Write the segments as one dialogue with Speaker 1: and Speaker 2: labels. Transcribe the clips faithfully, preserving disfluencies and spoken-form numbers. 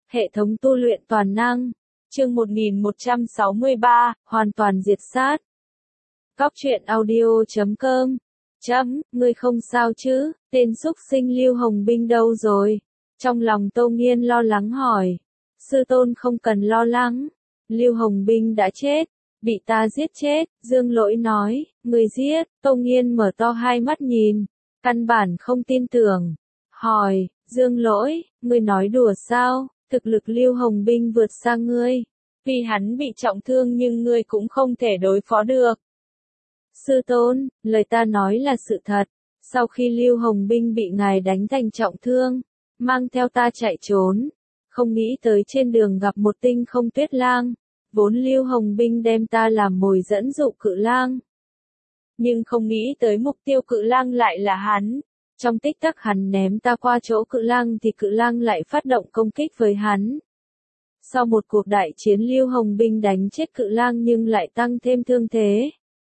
Speaker 1: Hệ thống tu luyện toàn năng. Chương một nghìn một trăm sáu mươi ba, hoàn toàn diệt sát. Góc truyện audio chấm com. Chấm, ngươi không sao chứ, tên xúc sinh Lưu Hồng Binh đâu rồi? Trong lòng Tô Nghiên lo lắng hỏi. Sư tôn không cần lo lắng. Lưu Hồng Binh đã chết. Bị ta giết chết, Dương Lỗi nói, người giết, Tô Nghiên mở to hai mắt nhìn. Căn bản không tin tưởng. Hỏi, Dương Lỗi, ngươi nói đùa sao? Thực lực Lưu Hồng Binh vượt xa ngươi. Vì hắn bị trọng thương nhưng ngươi cũng không thể đối phó được. Sư tôn, lời ta nói là sự thật. Sau khi Lưu Hồng Binh bị ngài đánh thành trọng thương, mang theo ta chạy trốn. Không nghĩ tới trên đường gặp một tinh không tuyết lang. Vốn Lưu Hồng Binh đem ta làm mồi dẫn dụ cự lang. Nhưng không nghĩ tới mục tiêu cự lang lại là hắn. Trong tích tắc hắn ném ta qua chỗ cự lang thì cự lang lại phát động công kích với hắn. Sau một cuộc đại chiến Lưu Hồng Binh đánh chết cự lang nhưng lại tăng thêm thương thế.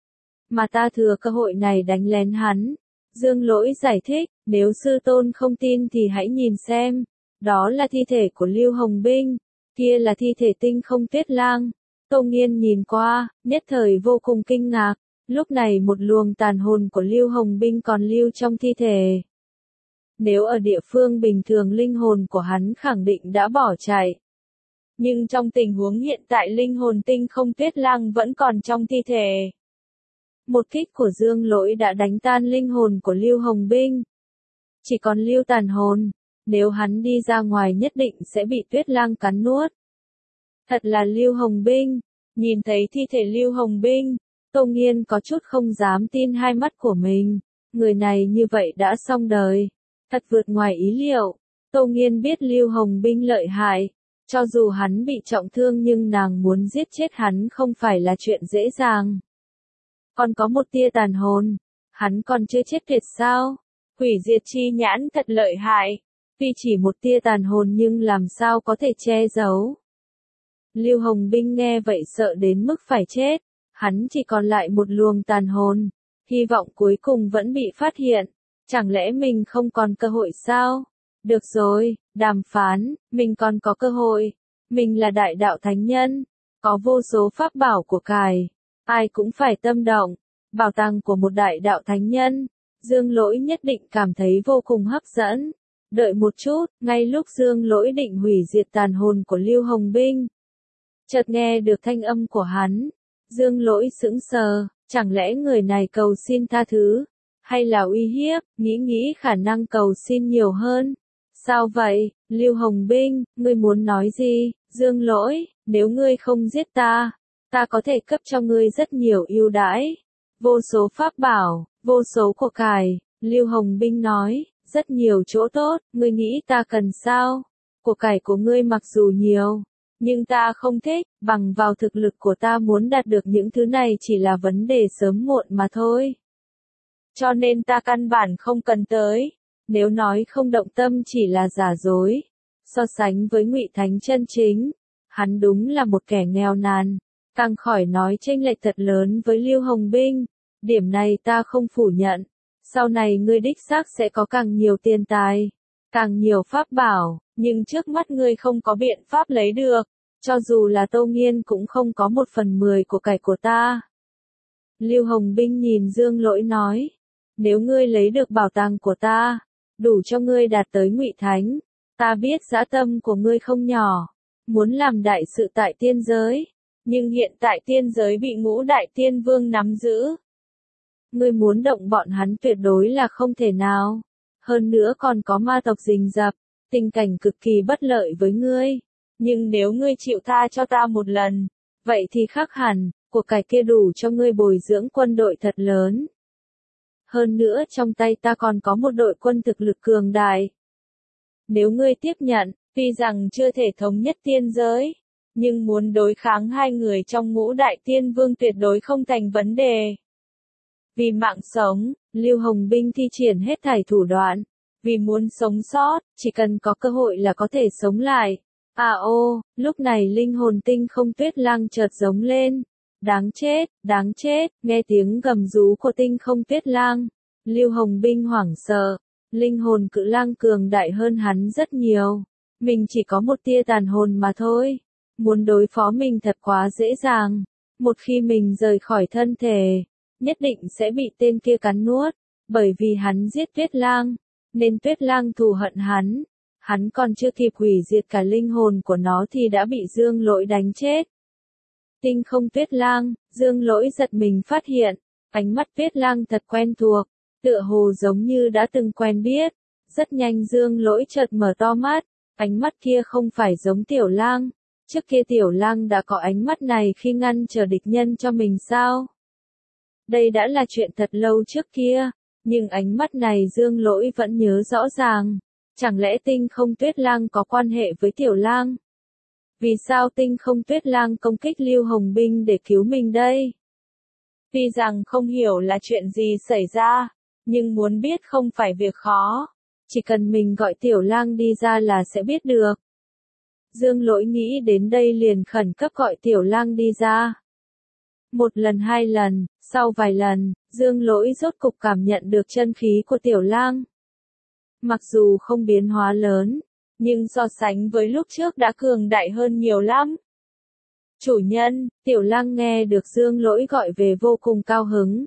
Speaker 1: Mà ta thừa cơ hội này đánh lén hắn. Dương Lỗi giải thích, nếu sư tôn không tin thì hãy nhìn xem. Đó là thi thể của Lưu Hồng Binh. Kia là thi thể tinh không tuyết lang. Tô Nghiên nhìn qua, nhất thời vô cùng kinh ngạc. Lúc này một luồng tàn hồn của Lưu Hồng Binh còn lưu trong thi thể. Nếu ở địa phương bình thường linh hồn của hắn khẳng định đã bỏ chạy. Nhưng trong tình huống hiện tại linh hồn tinh không tuyết lang vẫn còn trong thi thể. Một kích của Dương Lỗi đã đánh tan linh hồn của Lưu Hồng Binh. Chỉ còn lưu tàn hồn. Nếu hắn đi ra ngoài nhất định sẽ bị tuyết lang cắn nuốt. Thật là Lưu Hồng Binh. Nhìn thấy thi thể Lưu Hồng Binh, Tô Nghiên có chút không dám tin hai mắt của mình. Người này như vậy đã xong đời. Thật vượt ngoài ý liệu. Tô Nghiên biết Lưu Hồng Binh lợi hại. Cho dù hắn bị trọng thương nhưng nàng muốn giết chết hắn không phải là chuyện dễ dàng. Còn có một tia tàn hồn. Hắn còn chưa chết tuyệt sao? Hủy diệt chi nhãn thật lợi hại. Tuy chỉ một tia tàn hồn nhưng làm sao có thể che giấu. Lưu Hồng Binh nghe vậy sợ đến mức phải chết. Hắn chỉ còn lại một luồng tàn hồn. Hy vọng cuối cùng vẫn bị phát hiện. Chẳng lẽ mình không còn cơ hội sao? Được rồi, đàm phán, mình còn có cơ hội. Mình là đại đạo thánh nhân. Có vô số pháp bảo của cải. Ai cũng phải tâm động. Bảo tàng của một đại đạo thánh nhân. Dương Lỗi nhất định cảm thấy vô cùng hấp dẫn. Đợi một chút, ngay lúc Dương Lỗi định hủy diệt tàn hồn của Lưu Hồng Binh. Chợt nghe được thanh âm của hắn. Dương Lỗi sững sờ, chẳng lẽ người này cầu xin tha thứ, hay là uy hiếp, nghĩ nghĩ khả năng cầu xin nhiều hơn. Sao vậy, Lưu Hồng Binh, ngươi muốn nói gì? Dương Lỗi, nếu ngươi không giết ta, ta có thể cấp cho ngươi rất nhiều ưu đãi. Vô số pháp bảo, vô số của cải, Lưu Hồng Binh nói, rất nhiều chỗ tốt, ngươi nghĩ ta cần sao? Của cải của ngươi mặc dù nhiều. Nhưng ta không thích, bằng vào thực lực của ta muốn đạt được những thứ này chỉ là vấn đề sớm muộn mà thôi. Cho nên ta căn bản không cần tới. Nếu nói không động tâm chỉ là giả dối. So sánh với Ngụy Thánh chân chính, hắn đúng là một kẻ nghèo nàn. Càng khỏi nói chênh lệch thật lớn với Lưu Hồng Binh. Điểm này ta không phủ nhận. Sau này ngươi đích xác sẽ có càng nhiều tiền tài, càng nhiều pháp bảo. Nhưng trước mắt ngươi không có biện pháp lấy được, cho dù là Tô Nghiên cũng không có một phần mười của cải của ta. Lưu Hồng Binh nhìn Dương Lỗi nói, nếu ngươi lấy được bảo tàng của ta, đủ cho ngươi đạt tới Ngụy Thánh, ta biết dã tâm của ngươi không nhỏ, muốn làm đại sự tại tiên giới, nhưng hiện tại tiên giới bị Ngũ Đại Tiên Vương nắm giữ. Ngươi muốn động bọn hắn tuyệt đối là không thể nào, hơn nữa còn có ma tộc rình rập. Tình cảnh cực kỳ bất lợi với ngươi. Nhưng nếu ngươi chịu tha cho ta một lần, vậy thì khác hẳn, của cải kia đủ cho ngươi bồi dưỡng quân đội thật lớn. Hơn nữa trong tay ta còn có một đội quân thực lực cường đại. Nếu ngươi tiếp nhận, tuy rằng chưa thể thống nhất tiên giới, nhưng muốn đối kháng hai người trong Ngũ Đại Tiên Vương tuyệt đối không thành vấn đề. Vì mạng sống, Lưu Hồng Binh thi triển hết thảy thủ đoạn. Vì muốn sống sót, chỉ cần có cơ hội là có thể sống lại. À ô, lúc này linh hồn tinh không tuyết lang chợt giống lên. Đáng chết, đáng chết, nghe tiếng gầm rú của tinh không tuyết lang. Lưu Hồng Binh hoảng sợ. Linh hồn cự lang cường đại hơn hắn rất nhiều. Mình chỉ có một tia tàn hồn mà thôi. Muốn đối phó mình thật quá dễ dàng. Một khi mình rời khỏi thân thể, nhất định sẽ bị tên kia cắn nuốt. Bởi vì hắn giết Tuyết Lang, nên Tuyết Lang thù hận hắn. Hắn còn chưa kịp hủy diệt cả linh hồn của nó thì đã bị Dương Lỗi đánh chết. Tinh không Tuyết Lang, Dương Lỗi giật mình phát hiện, ánh mắt Tuyết Lang thật quen thuộc, tựa hồ giống như đã từng quen biết. Rất nhanh Dương Lỗi chợt mở to mắt, ánh mắt kia không phải giống Tiểu Lang. Trước kia Tiểu Lang đã có ánh mắt này khi ngăn trở địch nhân cho mình sao? Đây đã là chuyện thật lâu trước kia, nhưng ánh mắt này Dương Lỗi vẫn nhớ rõ ràng. Chẳng lẽ Tinh không Tuyết Lang có quan hệ với Tiểu Lang? Vì sao Tinh không Tuyết Lang công kích Lưu Hồng Binh để cứu mình đây? Tuy rằng không hiểu là chuyện gì xảy ra, nhưng muốn biết không phải việc khó. Chỉ cần mình gọi Tiểu Lang đi ra là sẽ biết được. Dương Lỗi nghĩ đến đây liền khẩn cấp gọi Tiểu Lang đi ra. Một lần hai lần, sau vài lần, Dương Lỗi rốt cục cảm nhận được chân khí của Tiểu Lang. Mặc dù không biến hóa lớn, nhưng so sánh với lúc trước đã cường đại hơn nhiều lắm. Chủ nhân, Tiểu Lang nghe được Dương Lỗi gọi về vô cùng cao hứng.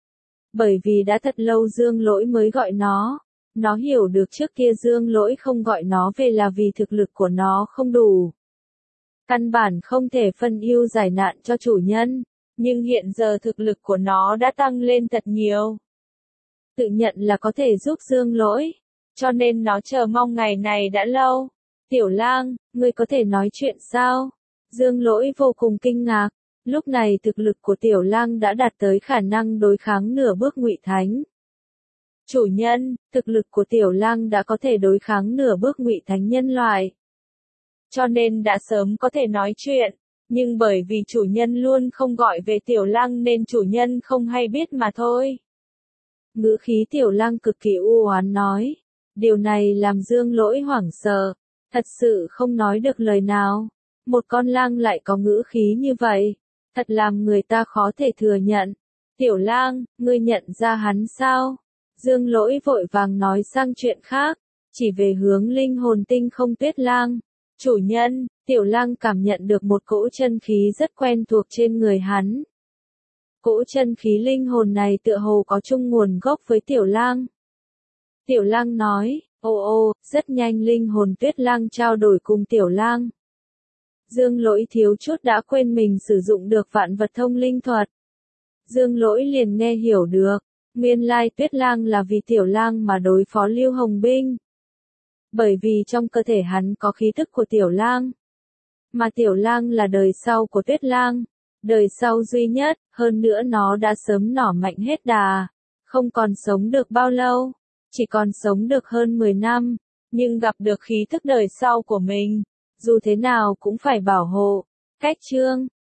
Speaker 1: Bởi vì đã thật lâu Dương Lỗi mới gọi nó. Nó hiểu được trước kia Dương Lỗi không gọi nó về là vì thực lực của nó không đủ. Căn bản không thể phân ưu giải nạn cho chủ nhân, nhưng hiện giờ thực lực của nó đã tăng lên thật nhiều. Tự nhận là có thể giúp Dương Lỗi, cho nên nó chờ mong ngày này đã lâu. Tiểu Lang, ngươi có thể nói chuyện sao? Dương Lỗi vô cùng kinh ngạc, lúc này thực lực của Tiểu Lang đã đạt tới khả năng đối kháng nửa bước Ngụy Thánh. Chủ nhân, thực lực của Tiểu Lang đã có thể đối kháng nửa bước Ngụy Thánh nhân loại. Cho nên đã sớm có thể nói chuyện, nhưng bởi vì chủ nhân luôn không gọi về Tiểu Lang nên chủ nhân không hay biết mà thôi. Ngữ khí Tiểu Lang cực kỳ u oán nói. Điều này làm Dương Lỗi hoảng sợ, thật sự không nói được lời nào. Một con lang lại có ngữ khí như vậy, thật làm người ta khó thể thừa nhận. Tiểu Lang, ngươi nhận ra hắn sao? Dương Lỗi vội vàng nói sang chuyện khác, chỉ về hướng linh hồn Tinh không Tuyết Lang. Chủ nhân, Tiểu Lang cảm nhận được một cỗ chân khí rất quen thuộc trên người hắn. Cỗ chân khí linh hồn này tựa hồ có chung nguồn gốc với Tiểu Lang. Tiểu Lang nói, ô ô, rất nhanh linh hồn Tuyết Lang trao đổi cùng Tiểu Lang. Dương Lỗi thiếu chút đã quên mình sử dụng được vạn vật thông linh thuật. Dương Lỗi liền nghe hiểu được, nguyên lai Tuyết Lang là vì Tiểu Lang mà đối phó Lưu Hồng Binh. Bởi vì trong cơ thể hắn có khí thức của Tiểu Lang. Mà Tiểu Lang là đời sau của Tuyết Lang, đời sau duy nhất, hơn nữa nó đã sớm nỏ mạnh hết đà, không còn sống được bao lâu, chỉ còn sống được hơn mười năm, nhưng gặp được khí thức đời sau của mình, dù thế nào cũng phải bảo hộ. Cách chương